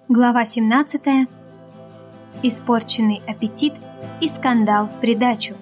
Глава 17. Испорченный аппетит и скандал в придачу.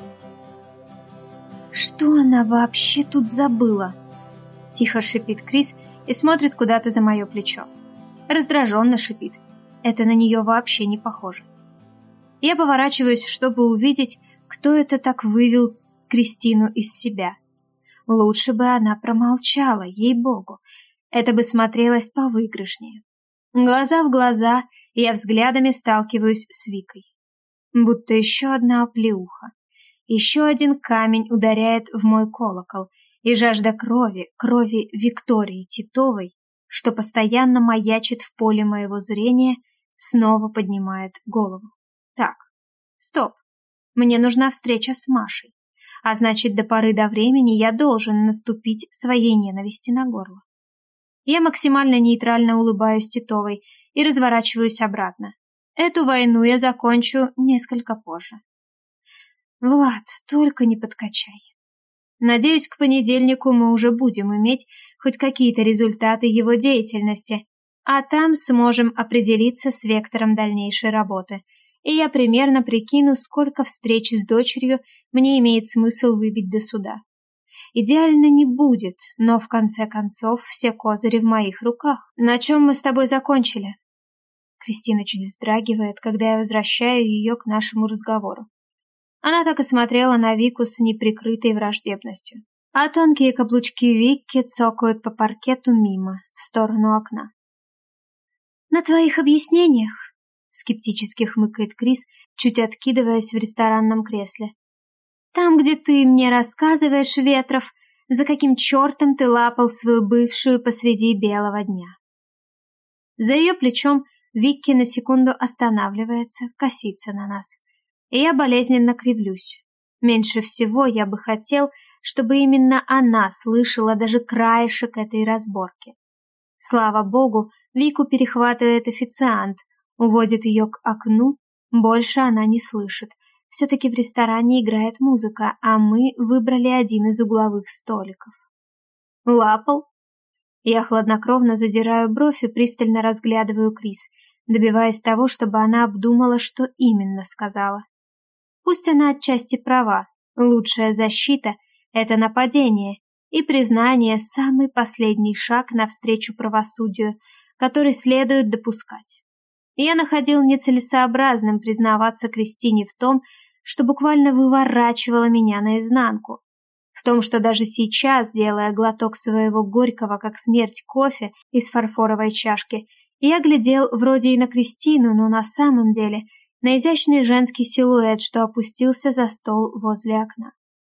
«Что она вообще тут забыла?» Тихо шипит Крис и смотрит куда-то за мое плечо. Раздраженно шипит. Это на нее вообще не похоже. Я поворачиваюсь, чтобы увидеть, кто это так вывел Кристину из себя. Лучше бы она промолчала, ей-богу. Это бы смотрелось повыигрышнее. Глаза в глаза, я взглядами сталкиваюсь с Викой. Будто еще одна оплеуха. Еще один камень ударяет в мой колокол, и жажда крови Виктории Титовой, что постоянно маячит в поле моего зрения, снова поднимает голову. Так, стоп. Мне нужна встреча с Машей. А значит, до поры до времени я должен наступить своей ненависти на горло. Я максимально нейтрально улыбаюсь Титовой и разворачиваюсь обратно. Эту войну я закончу несколько позже. Влад, только не подкачай. Надеюсь, к понедельнику мы уже будем иметь хоть какие-то результаты его деятельности, а там сможем определиться с вектором дальнейшей работы, и я примерно прикину, сколько встреч с дочерью мне имеет смысл выбить до суда. Идеально не будет, но в конце концов все козыри в моих руках. На чем мы с тобой закончили? Кристина чуть вздрагивает, когда я возвращаю ее к нашему разговору. Она так и смотрела на Вику с неприкрытой враждебностью. А тонкие каблучки Вики цокают по паркету мимо, в сторону окна. «На твоих объяснениях?» — скептически хмыкает Крис, чуть откидываясь в ресторанном кресле. «Там, где ты мне рассказываешь, Ветров, за каким чертом ты лапал свою бывшую посреди белого дня». За ее плечом Викки на секунду останавливается, косится на нас. И я болезненно кривлюсь. Меньше всего я бы хотел, чтобы именно она слышала даже краешек этой разборки. Слава богу, Вику перехватывает официант, уводит ее к окну, больше она не слышит. Все-таки в ресторане играет музыка, а мы выбрали один из угловых столиков. Лапал? Я хладнокровно задираю бровь и пристально разглядываю Крис, добиваясь того, чтобы она обдумала, что именно сказала. Пусть она отчасти права, лучшая защита — это нападение, и признание — самый последний шаг навстречу правосудию, который следует допускать. Я находил нецелесообразным признаваться Кристине в том, что буквально выворачивало меня наизнанку. В том, что даже сейчас, делая глоток своего горького, как смерть, кофе из фарфоровой чашки, я глядел вроде и на Кристину, но на самом деле на изящный женский силуэт, что опустился за стол возле окна.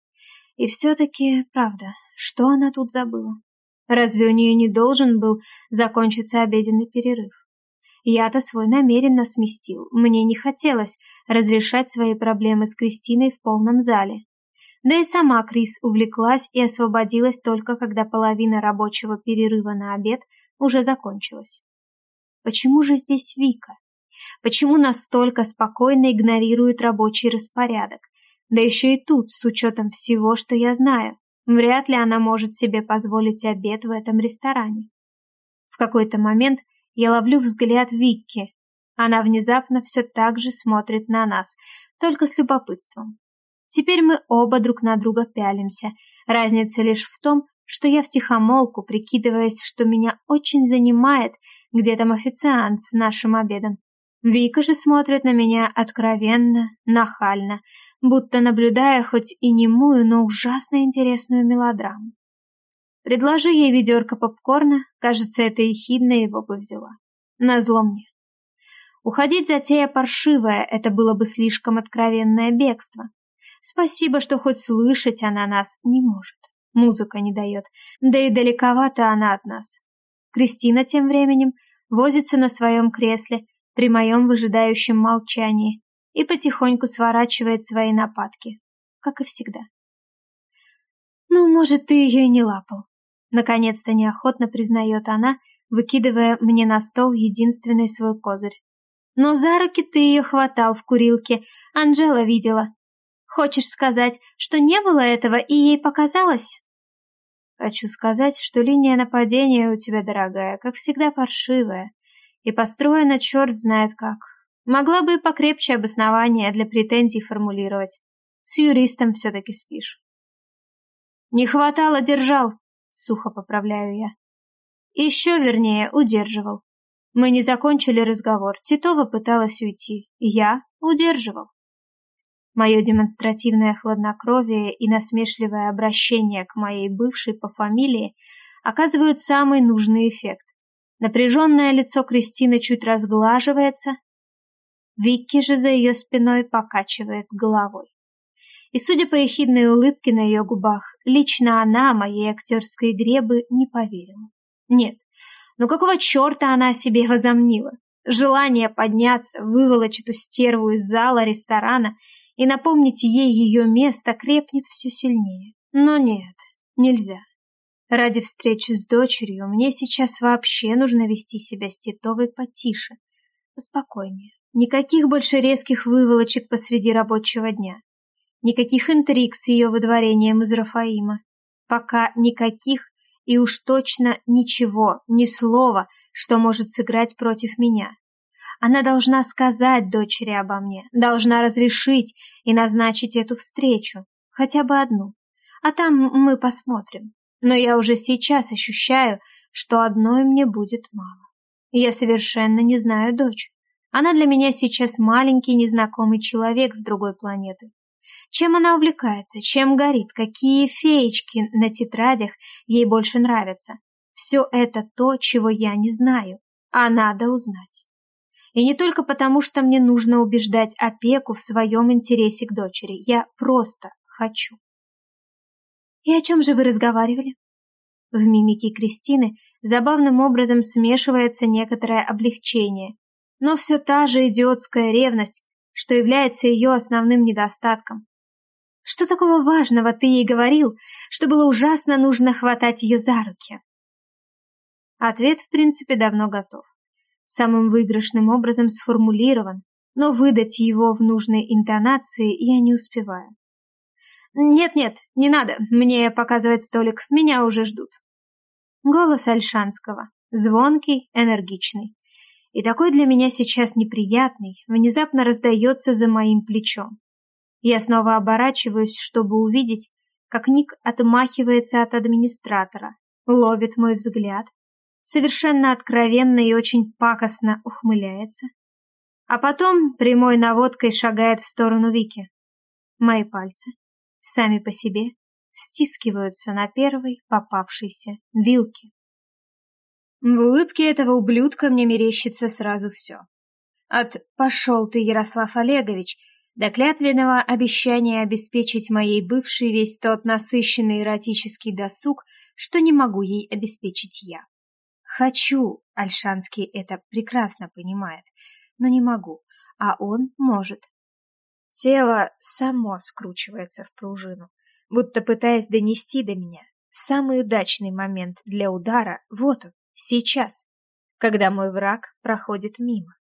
И все-таки, правда, что она тут забыла? Разве у нее не должен был закончиться обеденный перерыв? Я-то свой намеренно сместил. Мне не хотелось разрешать свои проблемы с Кристиной в полном зале. Да и сама Крис увлеклась и освободилась только когда половина рабочего перерыва на обед уже закончилась. Почему же здесь Вика? Почему настолько спокойно игнорирует рабочий распорядок? Да еще и тут, с учетом всего, что я знаю. Вряд ли она может себе позволить обед в этом ресторане. В какой-то момент я ловлю взгляд Викки. Она внезапно все так же смотрит на нас, только с любопытством. Теперь мы оба друг на друга пялимся. Разница лишь в том, что я втихомолку, прикидываясь, что меня очень занимает, где там официант с нашим обедом. Вика же смотрит на меня откровенно, нахально, будто наблюдая хоть и немую, но ужасно интересную мелодраму. Предложи ей ведерко попкорна, кажется, эта ехидна его бы взяла. Назло мне. Уходить затея паршивая, это было бы слишком откровенное бегство. Спасибо, что хоть слышать она нас не может. Музыка не дает, да и далековато она от нас. Кристина тем временем возится на своем кресле при моем выжидающем молчании и потихоньку сворачивает свои нападки, как и всегда. Ну, может, ты ее и не лапал. Наконец-то неохотно признает она, выкидывая мне на стол единственный свой козырь. Но за руки ты ее хватал в курилке, Анжела видела. Хочешь сказать, что не было этого и ей показалось? Хочу сказать, что линия нападения у тебя, дорогая, как всегда паршивая, И построена черт знает как. Могла бы и покрепче обоснования для претензий формулировать. С юристом все-таки спишь. Не хватало, держал, сухо поправляю я. Еще вернее, удерживал. Мы не закончили разговор. Титова пыталась уйти. Я удерживал. Мое демонстративное хладнокровие и насмешливое обращение к моей бывшей по фамилии оказывают самый нужный эффект. Напряженное лицо Кристины чуть разглаживается. Викки же за ее спиной покачивает головой. И, судя по ехидной улыбке на ее губах, лично она моей актерской игре бы не поверила. Нет, ну какого черта она о себе возомнила? Желание подняться, выволочь эту стерву из зала ресторана и напомнить ей ее место крепнет все сильнее. Но нет, нельзя. Ради встречи с дочерью мне сейчас вообще нужно вести себя с Титовой потише, поспокойнее. Никаких больше резких выволочек посреди рабочего дня. Никаких интриг с ее выдворением из Рафаима. Пока никаких и уж точно ничего, ни слова, что может сыграть против меня. Она должна сказать дочери обо мне, должна разрешить и назначить эту встречу, хотя бы одну. А там мы посмотрим. Но я уже сейчас ощущаю, что одной мне будет мало. Я совершенно не знаю дочь. Она для меня сейчас маленький незнакомый человек с другой планеты. Чем она увлекается, чем горит, какие феечки на тетрадях ей больше нравятся. Все это то, чего я не знаю, а надо узнать. И не только потому, что мне нужно убеждать опеку в своем интересе к дочери. Я просто хочу. «И о чем же вы разговаривали?» В мимике Кристины забавным образом смешивается некоторое облегчение, но все та же идиотская ревность, что является ее основным недостатком. Что такого важного ты ей говорил, что было ужасно нужно хватать ее за руки? Ответ, в принципе, давно готов. Самым выигрышным образом сформулирован, но выдать его в нужной интонации я не успеваю. «Нет-нет, не надо, мне показывать столик, меня уже ждут». Голос Ольшанского, звонкий, энергичный. И такой для меня сейчас неприятный, внезапно раздается за моим плечом. Я снова оборачиваюсь, чтобы увидеть, как Ник отмахивается от администратора, ловит мой взгляд, совершенно откровенно и очень пакостно ухмыляется, а потом прямой наводкой шагает в сторону Вики. Мои пальцы, сами по себе, стискиваются на первой попавшейся вилке. В улыбке этого ублюдка мне мерещится сразу все. От «пошел ты, Ярослав Олегович» до клятвенного обещания обеспечить моей бывшей весь тот насыщенный эротический досуг, что не могу ей обеспечить я. Хочу, Ольшанский это прекрасно понимает, но не могу, а он может. Тело само скручивается в пружину, будто пытаясь донести до меня. Самый удачный момент для удара вот он, сейчас, когда мой враг проходит мимо.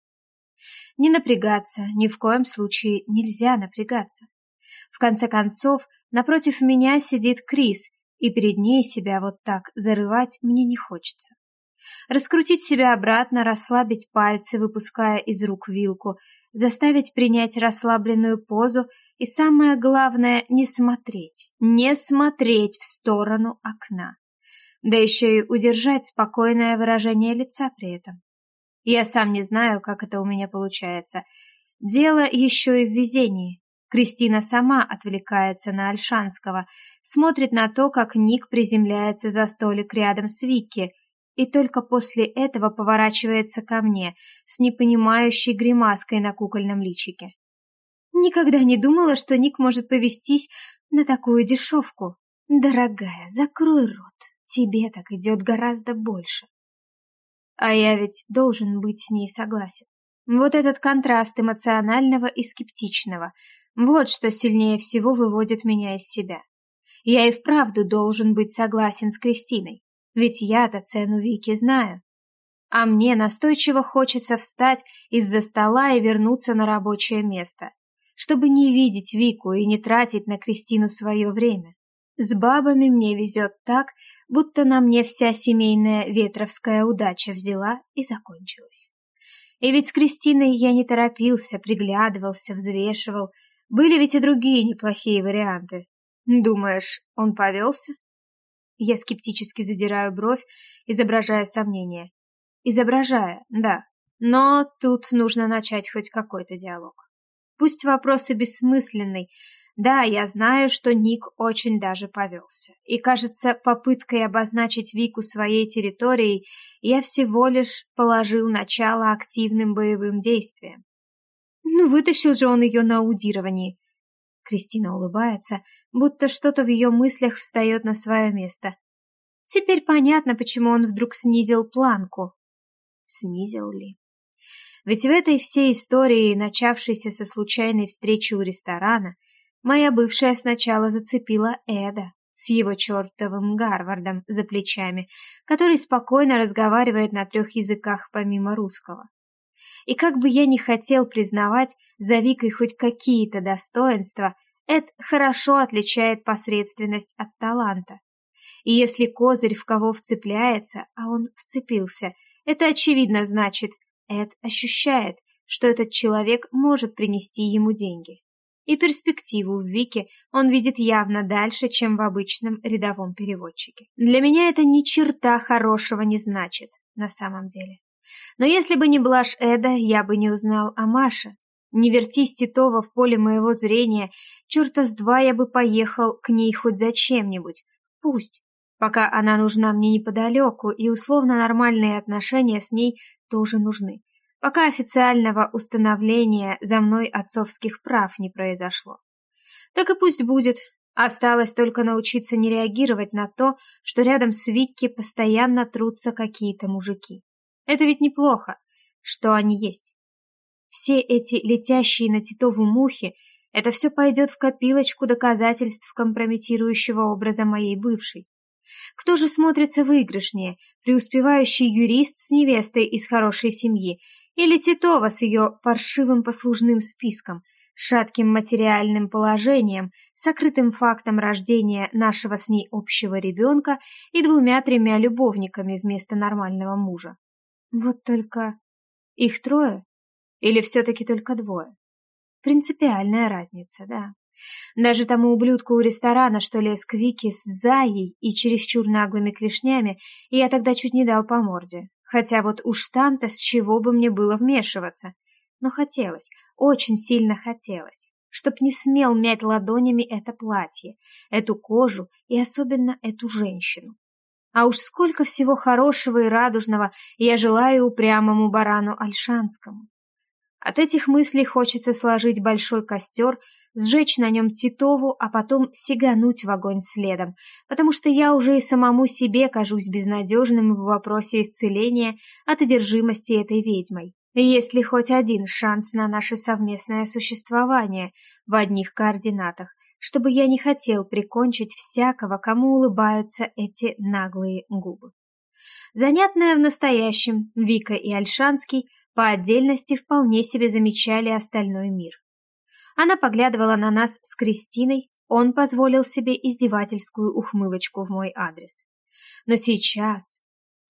Не напрягаться, ни в коем случае нельзя напрягаться. В конце концов, напротив меня сидит Крис, и перед ней себя вот так зарывать мне не хочется. Раскрутить себя обратно, расслабить пальцы, выпуская из рук вилку, заставить принять расслабленную позу и, самое главное, не смотреть в сторону окна. Да еще и удержать спокойное выражение лица при этом. Я сам не знаю, как это у меня получается. Дело еще и в везении. Кристина сама отвлекается на Ольшанского, смотрит на то, как Ник приземляется за столик рядом с Викки, и только после этого поворачивается ко мне с непонимающей гримаской на кукольном личике. Никогда не думала, что Ник может повестись на такую дешевку. Дорогая, закрой рот, тебе так идет гораздо больше. А я ведь должен быть с ней согласен. Вот этот контраст эмоционального и скептичного, вот что сильнее всего выводит меня из себя. Я и вправду должен быть согласен с Кристиной, ведь я-то цену Вики знаю. А мне настойчиво хочется встать из-за стола и вернуться на рабочее место, чтобы не видеть Вику и не тратить на Кристину свое время. С бабами мне везет так, будто на мне вся семейная ветровская удача взяла и закончилась. И ведь с Кристиной я не торопился, приглядывался, взвешивал. Были ведь и другие неплохие варианты. Думаешь, он повелся? Я скептически задираю бровь, изображая сомнение. Изображая, да. Но тут нужно начать хоть какой-то диалог. Пусть вопрос и бессмысленный. Да, я знаю, что Ник очень даже повелся. И, кажется, попыткой обозначить Вику своей территорией я всего лишь положил начало активным боевым действиям. Ну, вытащил же он ее на аудировании. Кристина улыбается, будто что-то в ее мыслях встает на свое место. Теперь понятно, почему он вдруг снизил планку. Снизил ли? Ведь в этой всей истории, начавшейся со случайной встречи у ресторана, моя бывшая сначала зацепила Эда с его чертовым Гарвардом за плечами, который спокойно разговаривает на 3 языках помимо русского. И как бы я ни хотел признавать за Викой хоть какие-то достоинства, Эд хорошо отличает посредственность от таланта. И если козырь в кого вцепляется, а он вцепился, это очевидно значит, Эд ощущает, что этот человек может принести ему деньги. И перспективу в Вике он видит явно дальше, чем в обычном рядовом переводчике. Для меня это ни черта хорошего не значит, на самом деле. Но если бы не блажь Эда, я бы не узнал о Маше. Не вертись Титова в поле моего зрения, черта с два я бы поехал к ней хоть за чем-нибудь. Пусть. Пока она нужна мне неподалеку, и условно нормальные отношения с ней тоже нужны. Пока официального установления за мной отцовских прав не произошло. Так и пусть будет. Осталось только научиться не реагировать на то, что рядом с Викки постоянно трутся какие-то мужики. Это ведь неплохо, что они есть. Все эти летящие на Титову мухи, это все пойдет в копилочку доказательств компрометирующего образа моей бывшей. Кто же смотрится выигрышнее, преуспевающий юрист с невестой из хорошей семьи или Титова с ее паршивым послужным списком, шатким материальным положением, сокрытым фактом рождения нашего с ней общего ребенка и 2-3 любовниками вместо нормального мужа? Вот только их 3 или все-таки только 2? Принципиальная разница, да. Даже тому ублюдку у ресторана, что лез к Вике с заей и чересчур наглыми клешнями, я тогда чуть не дал по морде. Хотя вот уж там-то с чего бы мне было вмешиваться. Но хотелось, очень сильно хотелось, чтоб не смел мять ладонями это платье, эту кожу и особенно эту женщину. А уж сколько всего хорошего и радужного я желаю упрямому барану Ольшанскому. От этих мыслей хочется сложить большой костер, сжечь на нем Титову, а потом сигануть в огонь следом, потому что я уже и самому себе кажусь безнадежным в вопросе исцеления от одержимости этой ведьмой. Есть ли хоть один шанс на наше совместное существование в одних координатах, чтобы я не хотел прикончить всякого, кому улыбаются эти наглые губы? Занятная в настоящем, Вика и Ольшанский по отдельности вполне себе замечали остальной мир. Она поглядывала на нас с Кристиной, он позволил себе издевательскую ухмылочку в мой адрес. Но сейчас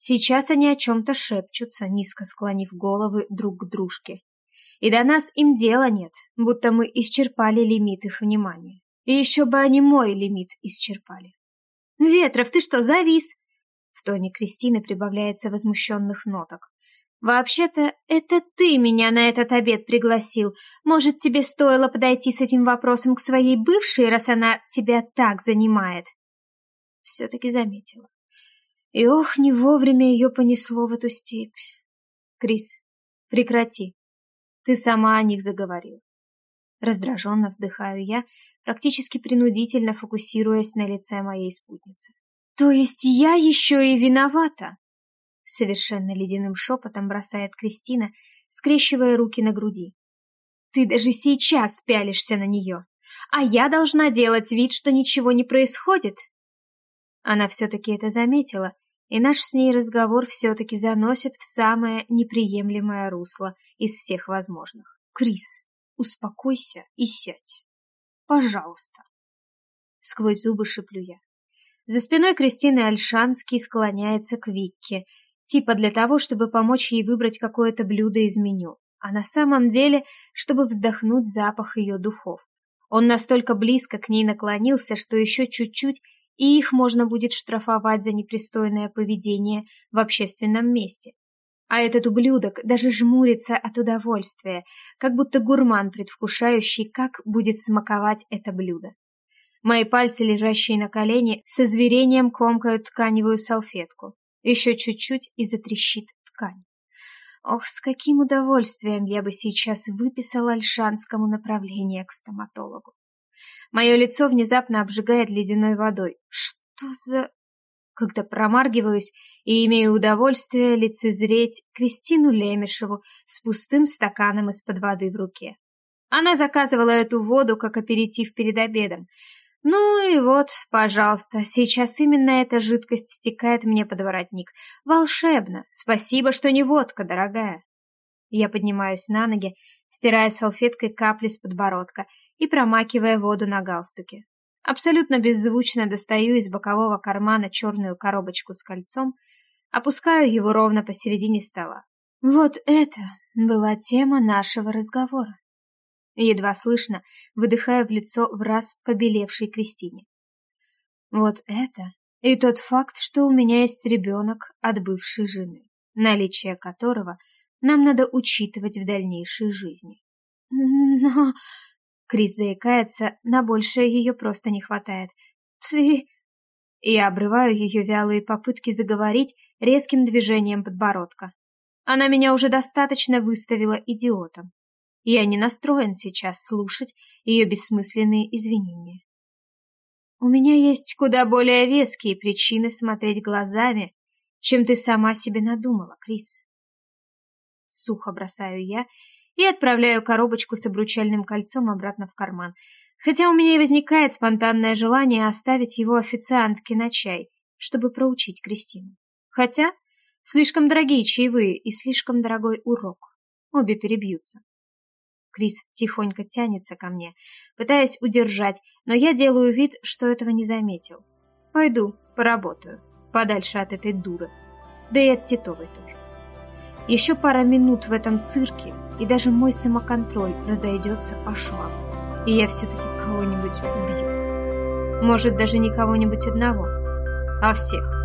они о чем-то шепчутся, низко склонив головы друг к дружке. И до нас им дела нет, будто мы исчерпали лимит их внимания. И еще бы они мой лимит исчерпали. «Ветров, ты что, завис?» В тоне Кристины прибавляется возмущенных ноток. «Вообще-то, это ты меня на этот обед пригласил. Может, тебе стоило подойти с этим вопросом к своей бывшей, раз она тебя так занимает?» Все-таки заметила. И ох, не вовремя ее понесло в эту степь. «Крис, прекрати. Ты сама о них заговорила». Раздраженно вздыхаю я, практически принудительно фокусируясь на лице моей спутницы. «То есть я еще и виновата?» Совершенно ледяным шепотом бросает Кристина, скрещивая руки на груди. «Ты даже сейчас пялишься на нее, а я должна делать вид, что ничего не происходит?» Она все-таки это заметила, и наш с ней разговор все-таки заносит в самое неприемлемое русло из всех возможных. «Крис, успокойся и сядь. Пожалуйста!» Сквозь зубы шеплю я. За спиной Кристины Ольшанский склоняется к Викке, Типа для того, чтобы помочь ей выбрать какое-то блюдо из меню, а на самом деле, чтобы вздохнуть запах ее духов. Он настолько близко к ней наклонился, что еще чуть-чуть, и их можно будет штрафовать за непристойное поведение в общественном месте. А этот ублюдок даже жмурится от удовольствия, как будто гурман, предвкушающий, как будет смаковать это блюдо. Мои пальцы, лежащие на колене, с озверением комкают тканевую салфетку. Еще чуть-чуть и затрещит ткань. Ох, с каким удовольствием я бы сейчас выписала Ольшанскому направление к стоматологу. Мое лицо внезапно обжигает ледяной водой. Что за... Когда промаргиваюсь и имею удовольствие лицезреть Кристину Лемешеву с пустым стаканом из-под воды в руке. Она заказывала эту воду как аперитив перед обедом. Ну и вот, пожалуйста, сейчас именно эта жидкость стекает мне под воротник. Волшебно! Спасибо, что не водка, дорогая. Я поднимаюсь на ноги, стирая салфеткой капли с подбородка и промакивая воду на галстуке. Абсолютно беззвучно достаю из бокового кармана черную коробочку с кольцом, опускаю его ровно посередине стола. Вот это была тема нашего разговора. Едва слышно, выдыхая в лицо враз побелевшей Кристине. Вот это и тот факт, что у меня есть ребенок от бывшей жены, наличие которого нам надо учитывать в дальнейшей жизни. Но... Крис заикается, на большее ее просто не хватает. Ты... Я обрываю ее вялые попытки заговорить резким движением подбородка. Она меня уже достаточно выставила идиотом. Я не настроен сейчас слушать ее бессмысленные извинения. У меня есть куда более веские причины смотреть глазами, чем ты сама себе надумала, Крис. Сухо бросаю я и отправляю коробочку с обручальным кольцом обратно в карман, хотя у меня и возникает спонтанное желание оставить его официантке на чай, чтобы проучить Кристину. Хотя слишком дорогие чаевые и слишком дорогой урок. Обе перебьются. Крис тихонько тянется ко мне, пытаясь удержать, но я делаю вид, что этого не заметил. Пойду, поработаю, подальше от этой дуры, да и от Титовой тоже. Еще пара минут в этом цирке, и даже мой самоконтроль разойдется по швам, и я все-таки кого-нибудь убью. Может, даже не кого-нибудь одного, а всех.